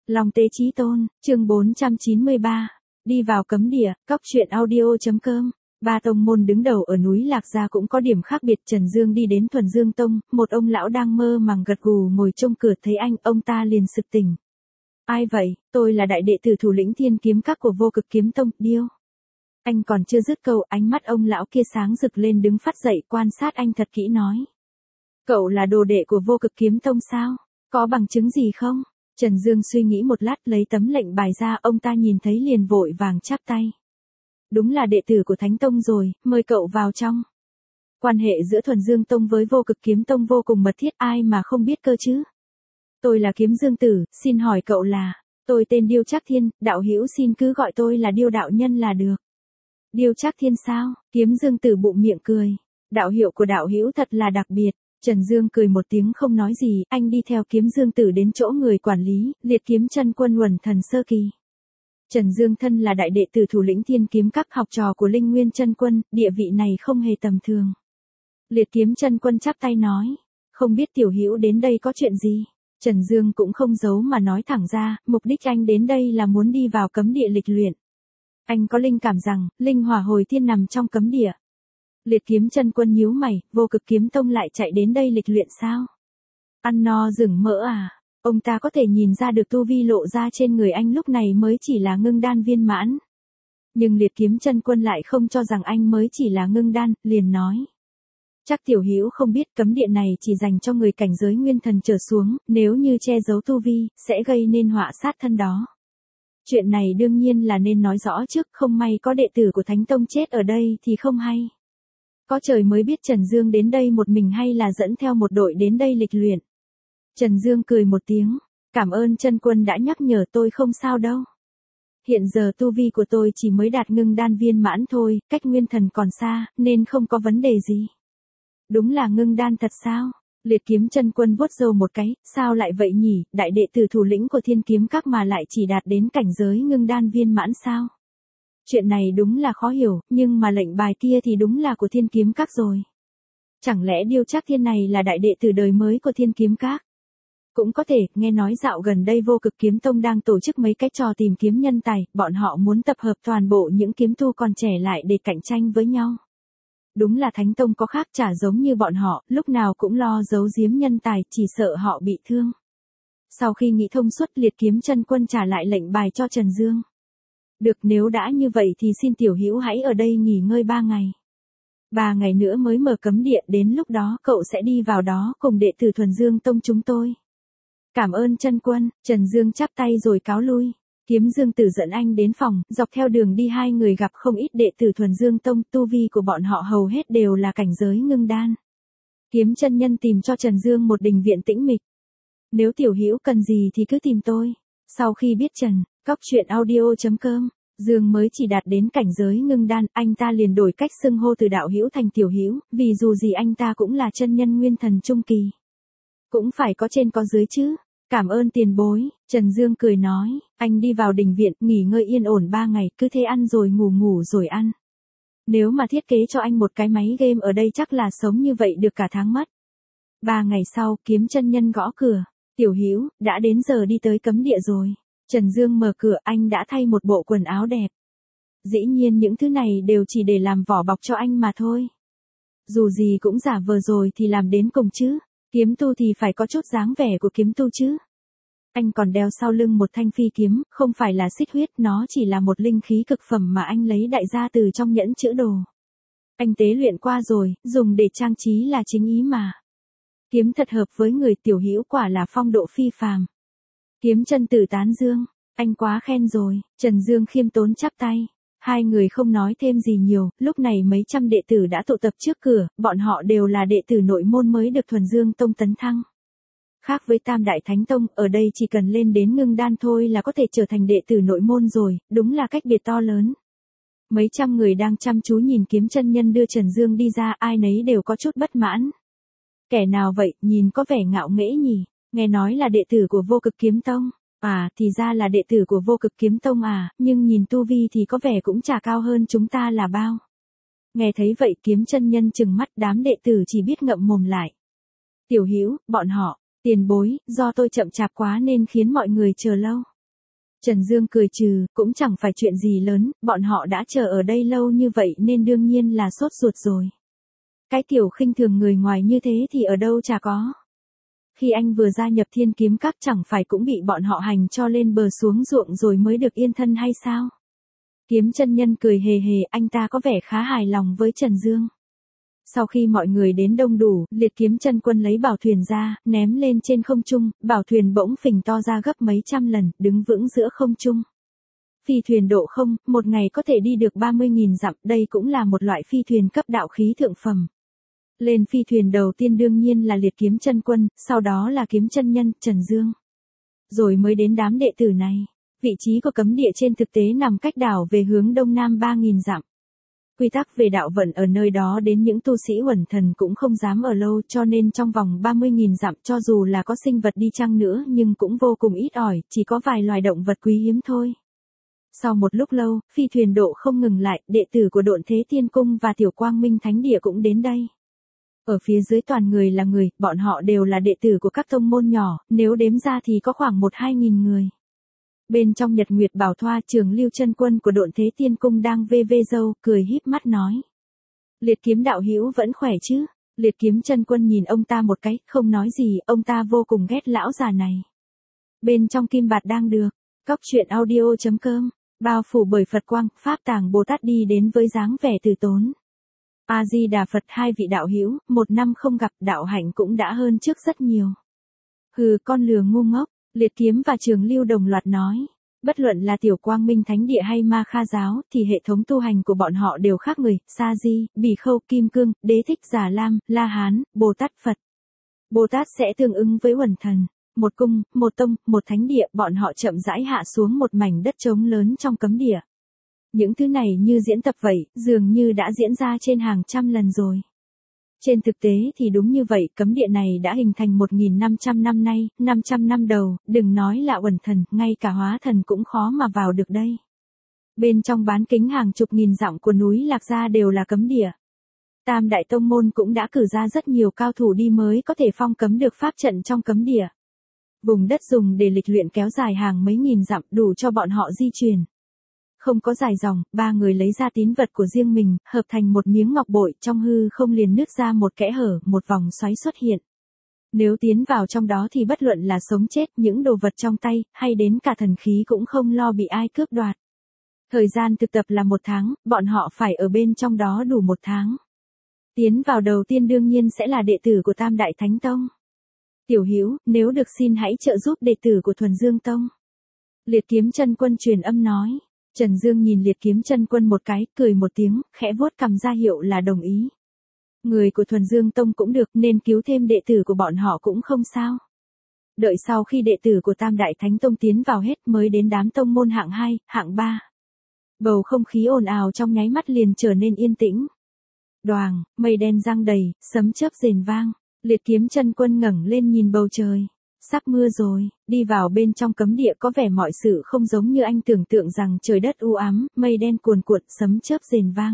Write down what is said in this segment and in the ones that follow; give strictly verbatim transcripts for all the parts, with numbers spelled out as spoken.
Long Tế Chí Tôn, chương bốn trăm chín mươi ba. Đi vào cấm địa, cóc truyện audio.com. Ba tông môn đứng đầu ở núi Lạc Gia cũng có điểm khác biệt. Trần Dương đi đến Thuần Dương Tông, một ông lão đang mơ màng gật gù ngồi trong cửa thấy anh, ông ta liền sực tỉnh. Ai vậy? Tôi là đại đệ tử thủ lĩnh Thiên Kiếm Các của Vô Cực Kiếm Tông, Điêu. Anh còn chưa dứt câu, ánh mắt ông lão kia sáng rực lên, đứng phát dậy quan sát anh thật kỹ nói. Cậu là đồ đệ của Vô Cực Kiếm Tông sao? Có bằng chứng gì không? Trần Dương suy nghĩ một lát lấy tấm lệnh bài ra, ông ta nhìn thấy liền vội vàng chắp tay. Đúng là đệ tử của Thánh Tông rồi, mời cậu vào trong. Quan hệ giữa Thuần Dương Tông với Vô Cực Kiếm Tông vô cùng mật thiết, ai mà không biết cơ chứ. Tôi là Kiếm Dương Tử, xin hỏi cậu là, tôi tên Điêu Trác Thiên, đạo hữu xin cứ gọi tôi là Điêu đạo nhân là được. Điêu Trác Thiên sao? Kiếm Dương Tử bụng miệng cười. Đạo hiệu của đạo hữu thật là đặc biệt. Trần Dương cười một tiếng không nói gì, anh đi theo Kiếm Dương Tử đến chỗ người quản lý, Liệt Kiếm Chân Quân Uẩn Thần sơ kỳ. Trần Dương thân là đại đệ tử thủ lĩnh Thiên Kiếm Các, học trò của Linh Nguyên Chân Quân, địa vị này không hề tầm thường. Liệt Kiếm Chân Quân chắp tay nói, không biết tiểu hữu đến đây có chuyện gì. Trần Dương cũng không giấu mà nói thẳng ra, mục đích anh đến đây là muốn đi vào cấm địa lịch luyện. Anh có linh cảm rằng, linh hỏa hồi thiên nằm trong cấm địa. Liệt Kiếm Chân Quân nhíu mày, Vô Cực Kiếm Tông lại chạy đến đây lịch luyện sao? Ăn no rừng mỡ à? Ông ta có thể nhìn ra được tu vi lộ ra trên người anh lúc này mới chỉ là ngưng đan viên mãn. Nhưng Liệt Kiếm Chân Quân lại không cho rằng anh mới chỉ là ngưng đan, liền nói. Chắc tiểu hữu không biết cấm địa này chỉ dành cho người cảnh giới nguyên thần trở xuống, nếu như che giấu tu vi, sẽ gây nên họa sát thân đó. Chuyện này đương nhiên là nên nói rõ trước, không may có đệ tử của Thánh Tông chết ở đây thì không hay. Có trời mới biết Trần Dương đến đây một mình hay là dẫn theo một đội đến đây lịch luyện. Trần Dương cười một tiếng, cảm ơn Chân Quân đã nhắc nhở, tôi không sao đâu. Hiện giờ tu vi của tôi chỉ mới đạt ngưng đan viên mãn thôi, cách nguyên thần còn xa, nên không có vấn đề gì. Đúng là ngưng đan thật sao? Liệt Kiếm Chân Quân vuốt râu một cái, sao lại vậy nhỉ, đại đệ tử thủ lĩnh của Thiên Kiếm Các mà lại chỉ đạt đến cảnh giới ngưng đan viên mãn sao? Chuyện này đúng là khó hiểu, nhưng mà lệnh bài kia thì đúng là của Thiên Kiếm Các rồi. Chẳng lẽ Điêu Trác Thiên này là đại đệ tử đời mới của Thiên Kiếm Các? Cũng có thể, nghe nói dạo gần đây Vô Cực Kiếm Tông đang tổ chức mấy cái trò tìm kiếm nhân tài, bọn họ muốn tập hợp toàn bộ những kiếm tu còn trẻ lại để cạnh tranh với nhau. Đúng là Thánh Tông có khác, chả giống như bọn họ, lúc nào cũng lo giấu giếm nhân tài, chỉ sợ họ bị thương. Sau khi nghĩ thông suốt, Liệt Kiếm Chân Quân trả lại lệnh bài cho Trần Dương. Được, nếu đã như vậy thì xin tiểu hữu hãy ở đây nghỉ ngơi ba ngày. Ba ngày nữa mới mở cấm địa, đến lúc đó cậu sẽ đi vào đó cùng đệ tử Thuần Dương Tông chúng tôi. Cảm ơn Chân Quân. Trần Dương chắp tay rồi cáo lui. Kiếm Dương Tử dẫn anh đến phòng, dọc theo đường đi hai người gặp không ít đệ tử Thuần Dương Tông, tu vi của bọn họ hầu hết đều là cảnh giới ngưng đan. Kiếm chân nhân tìm cho Trần Dương một đình viện tĩnh mịch. Nếu tiểu hữu cần gì thì cứ tìm tôi. Sau khi biết Trần, cóc truyện audio.com, Dương mới chỉ đạt đến cảnh giới ngưng đan, anh ta liền đổi cách xưng hô từ đạo hữu thành tiểu hữu, vì dù gì anh ta cũng là chân nhân nguyên thần trung kỳ. Cũng phải có trên có dưới chứ. Cảm ơn tiền bối, Trần Dương cười nói, anh đi vào đình viện, nghỉ ngơi yên ổn ba ngày, cứ thế ăn rồi ngủ ngủ rồi ăn. Nếu mà thiết kế cho anh một cái máy game ở đây chắc là sống như vậy được cả tháng mất. Ba ngày sau, Kiếm chân nhân gõ cửa, tiểu hữu, đã đến giờ đi tới cấm địa rồi. Trần Dương mở cửa, anh đã thay một bộ quần áo đẹp. Dĩ nhiên những thứ này đều chỉ để làm vỏ bọc cho anh mà thôi. Dù gì cũng giả vờ rồi thì làm đến cùng chứ. Kiếm tu thì phải có chút dáng vẻ của kiếm tu chứ. Anh còn đeo sau lưng một thanh phi kiếm, không phải là xích huyết, nó chỉ là một linh khí cực phẩm mà anh lấy đại gia từ trong nhẫn chữ đồ. Anh tế luyện qua rồi, dùng để trang trí là chính ý mà. Kiếm thật hợp với người, tiểu hữu quả là phong độ phi phàm. Kiếm chân tử tán dương, anh quá khen rồi. Trần Dương khiêm tốn chắp tay. Hai người không nói thêm gì nhiều, lúc này mấy trăm đệ tử đã tụ tập trước cửa, bọn họ đều là đệ tử nội môn mới được Thuần Dương Tông tấn thăng. Khác với Tam Đại Thánh Tông, ở đây chỉ cần lên đến ngưng đan thôi là có thể trở thành đệ tử nội môn rồi, đúng là cách biệt to lớn. Mấy trăm người đang chăm chú nhìn Kiếm chân nhân đưa Trần Dương đi ra, ai nấy đều có chút bất mãn. Kẻ nào vậy, nhìn có vẻ ngạo nghễ nhỉ, nghe nói là đệ tử của Vô Cực Kiếm Tông. À, thì ra là đệ tử của Vô Cực Kiếm Tông à, nhưng nhìn tu vi thì có vẻ cũng chả cao hơn chúng ta là bao. Nghe thấy vậy Kiếm chân nhân trừng mắt, đám đệ tử chỉ biết ngậm mồm lại. Tiểu hữu, bọn họ, tiền bối, do tôi chậm chạp quá nên khiến mọi người chờ lâu. Trần Dương cười trừ, cũng chẳng phải chuyện gì lớn, bọn họ đã chờ ở đây lâu như vậy nên đương nhiên là sốt ruột rồi. Cái kiểu khinh thường người ngoài như thế thì ở đâu chả có. Khi anh vừa gia nhập Thiên Kiếm Các chẳng phải cũng bị bọn họ hành cho lên bờ xuống ruộng rồi mới được yên thân hay sao? Kiếm chân nhân cười hề hề, anh ta có vẻ khá hài lòng với Trần Dương. Sau khi mọi người đến đông đủ, Liệt Kiếm Chân Quân lấy bảo thuyền ra, ném lên trên không trung, bảo thuyền bỗng phình to ra gấp mấy trăm lần, đứng vững giữa không trung. Phi thuyền độ không, một ngày có thể đi được ba mươi nghìn dặm, đây cũng là một loại phi thuyền cấp đạo khí thượng phẩm. Lên phi thuyền đầu tiên đương nhiên là Liệt Kiếm Chân Quân, sau đó là Kiếm Chân Nhân, Trần Dương. Rồi mới đến đám đệ tử này. Vị trí của cấm địa trên thực tế nằm cách đảo về hướng đông nam ba nghìn dặm. Quy tắc về đạo vận ở nơi đó đến những tu sĩ uẩn thần cũng không dám ở lâu, cho nên trong vòng ba mươi nghìn dặm cho dù là có sinh vật đi chăng nữa nhưng cũng vô cùng ít ỏi, chỉ có vài loài động vật quý hiếm thôi. Sau một lúc lâu, phi thuyền độ không ngừng lại, đệ tử của Độn Thế Tiên Cung và Tiểu Quang Minh Thánh Địa cũng đến đây. Ở phía dưới toàn người là người, bọn họ đều là đệ tử của các tông môn nhỏ, nếu đếm ra thì có khoảng một hai nghìn người. Bên trong Nhật Nguyệt Bảo Thoa, Trường Lưu Chân Quân của Độn Thế Tiên Cung đang vê vê râu, cười híp mắt nói. Liệt Kiếm đạo hữu vẫn khỏe chứ? Liệt Kiếm Chân Quân nhìn ông ta một cái, không nói gì, ông ta vô cùng ghét lão già này. Bên trong Kim Bạt đang được, cóc truyện audio chấm com, bao phủ bởi Phật quang, Pháp tàng Bồ Tát đi đến với dáng vẻ từ tốn. A Di Đà Phật, hai vị đạo hữu, một năm không gặp, đạo hạnh cũng đã hơn trước rất nhiều. Hừ, con lừa ngu ngốc. Liệt Kiếm và Trường Lưu đồng loạt nói, bất luận là Tiểu Quang Minh Thánh Địa hay Ma Kha giáo thì hệ thống tu hành của bọn họ đều khác người, Sa Di, Bỉ Khâu, Kim Cương, Đế Thích, Già Lam, La Hán, Bồ Tát Phật. Bồ Tát sẽ tương ứng với uẩn thần, một cung, một tông, một thánh địa, bọn họ chậm rãi hạ xuống một mảnh đất trống lớn trong cấm địa. Những thứ này như diễn tập vậy, dường như đã diễn ra trên hàng trăm lần rồi. Trên thực tế thì đúng như vậy, cấm địa này đã hình thành một nghìn năm trăm năm nay, năm trăm năm đầu, đừng nói là uẩn thần, ngay cả hóa thần cũng khó mà vào được đây. Bên trong bán kính hàng chục nghìn dặm của núi Lạc Gia đều là cấm địa. Tam đại tông môn cũng đã cử ra rất nhiều cao thủ đi mới có thể phong cấm được pháp trận trong cấm địa. Vùng đất dùng để lịch luyện kéo dài hàng mấy nghìn dặm đủ cho bọn họ di chuyển. Không có dài dòng, ba người lấy ra tín vật của riêng mình, hợp thành một miếng ngọc bội, trong hư không liền nứt ra một kẽ hở, một vòng xoáy xuất hiện. Nếu tiến vào trong đó thì bất luận là sống chết, những đồ vật trong tay, hay đến cả thần khí cũng không lo bị ai cướp đoạt. Thời gian thực tập là một tháng, bọn họ phải ở bên trong đó đủ một tháng. Tiến vào đầu tiên đương nhiên sẽ là đệ tử của Tam Đại Thánh Tông. Tiểu Hữu, nếu được xin hãy trợ giúp đệ tử của Thuần Dương Tông. Liệt Kiếm Chân Quân truyền âm nói. Trần Dương nhìn Liệt Kiếm Chân Quân một cái, cười một tiếng, khẽ vuốt cằm ra hiệu là đồng ý. Người của Thuần Dương Tông cũng được, nên cứu thêm đệ tử của bọn họ cũng không sao. Đợi sau khi đệ tử của Tam Đại Thánh Tông tiến vào hết mới đến đám tông môn hạng hai, hạng ba. Bầu không khí ồn ào trong nháy mắt liền trở nên yên tĩnh. Đoàng, mây đen giăng đầy, sấm chớp rền vang, Liệt Kiếm Chân Quân ngẩng lên nhìn bầu trời. Sắp mưa rồi, đi vào bên trong cấm địa có vẻ mọi sự không giống như anh tưởng tượng rằng trời đất u ám, mây đen cuồn cuộn, sấm chớp rền vang.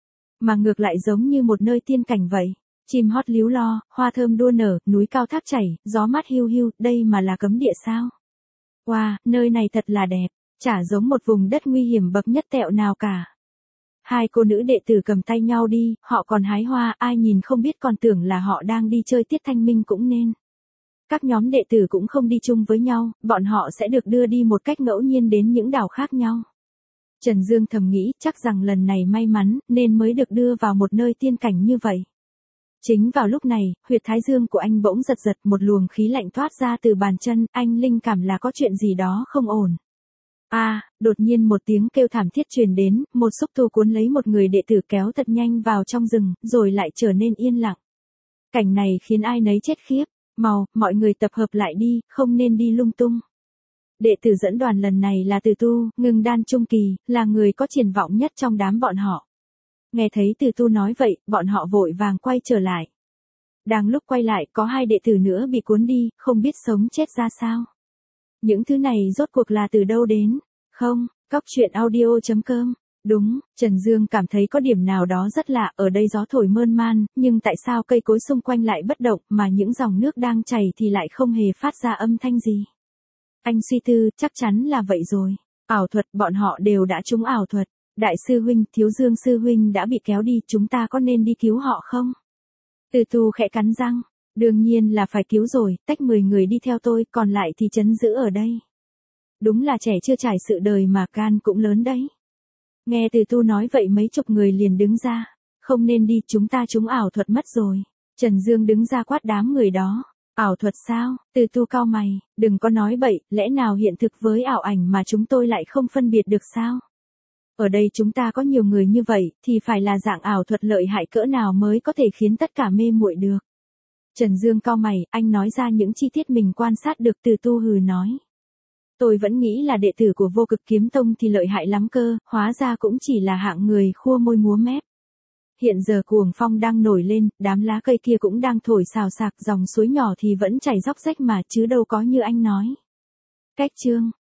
Mà ngược lại giống như một nơi tiên cảnh vậy. Chim hót líu lo, hoa thơm đua nở, núi cao thác chảy, gió mát hiu hiu, đây mà là cấm địa sao? Wow, nơi này thật là đẹp, chả giống một vùng đất nguy hiểm bậc nhất tẹo nào cả. Hai cô nữ đệ tử cầm tay nhau đi, họ còn hái hoa, ai nhìn không biết còn tưởng là họ đang đi chơi tiết thanh minh cũng nên. Các nhóm đệ tử cũng không đi chung với nhau, bọn họ sẽ được đưa đi một cách ngẫu nhiên đến những đảo khác nhau. Trần Dương thầm nghĩ chắc rằng lần này may mắn nên mới được đưa vào một nơi tiên cảnh như vậy. Chính vào lúc này, huyệt thái dương của anh bỗng giật giật, một luồng khí lạnh thoát ra từ bàn chân, anh linh cảm là có chuyện gì đó không ổn. A, à, đột nhiên một tiếng kêu thảm thiết truyền đến, một xúc tu cuốn lấy một người đệ tử kéo thật nhanh vào trong rừng, rồi lại trở nên yên lặng. Cảnh này khiến ai nấy chết khiếp. Mau, mọi người tập hợp lại đi, không nên đi lung tung. Đệ tử dẫn đoàn lần này là Từ Tu, Ngưng Đan Trung Kỳ, là người có triển vọng nhất trong đám bọn họ. Nghe thấy Từ Tu nói vậy, bọn họ vội vàng quay trở lại. Đang lúc quay lại, có hai đệ tử nữa bị cuốn đi, không biết sống chết ra sao. Những thứ này rốt cuộc là từ đâu đến? Không, cóc truyện audio chấm com. Đúng, Trần Dương cảm thấy có điểm nào đó rất lạ, ở đây gió thổi mơn man, nhưng tại sao cây cối xung quanh lại bất động, mà những dòng nước đang chảy thì lại không hề phát ra âm thanh gì? Anh suy tư, chắc chắn là vậy rồi. Ảo thuật, bọn họ đều đã trúng ảo thuật. Đại sư huynh, Thiếu Dương sư huynh đã bị kéo đi, chúng ta có nên đi cứu họ không? Từ Tu khẽ cắn răng. Đương nhiên là phải cứu rồi, tách mười người đi theo tôi, còn lại thì trấn giữ ở đây. Đúng là trẻ chưa trải sự đời mà gan cũng lớn đấy. Nghe Từ Tu nói vậy mấy chục người liền đứng ra. Không nên đi, chúng ta trúng ảo thuật mất rồi. Trần Dương đứng ra quát đám người đó. Ảo thuật sao? Từ Tu cau mày, đừng có nói bậy, lẽ nào hiện thực với ảo ảnh mà chúng tôi lại không phân biệt được sao? Ở đây chúng ta có nhiều người như vậy, thì phải là dạng ảo thuật lợi hại cỡ nào mới có thể khiến tất cả mê muội được. Trần Dương cau mày, anh nói ra những chi tiết mình quan sát được. Từ Tu hừ nói. Tôi vẫn nghĩ là đệ tử của Vô Cực Kiếm Tông thì lợi hại lắm cơ, hóa ra cũng chỉ là hạng người khua môi múa mép. Hiện giờ cuồng phong đang nổi lên, đám lá cây kia cũng đang thổi xào xạc, dòng suối nhỏ thì vẫn chảy róc rách mà chứ đâu có như anh nói. Cách chương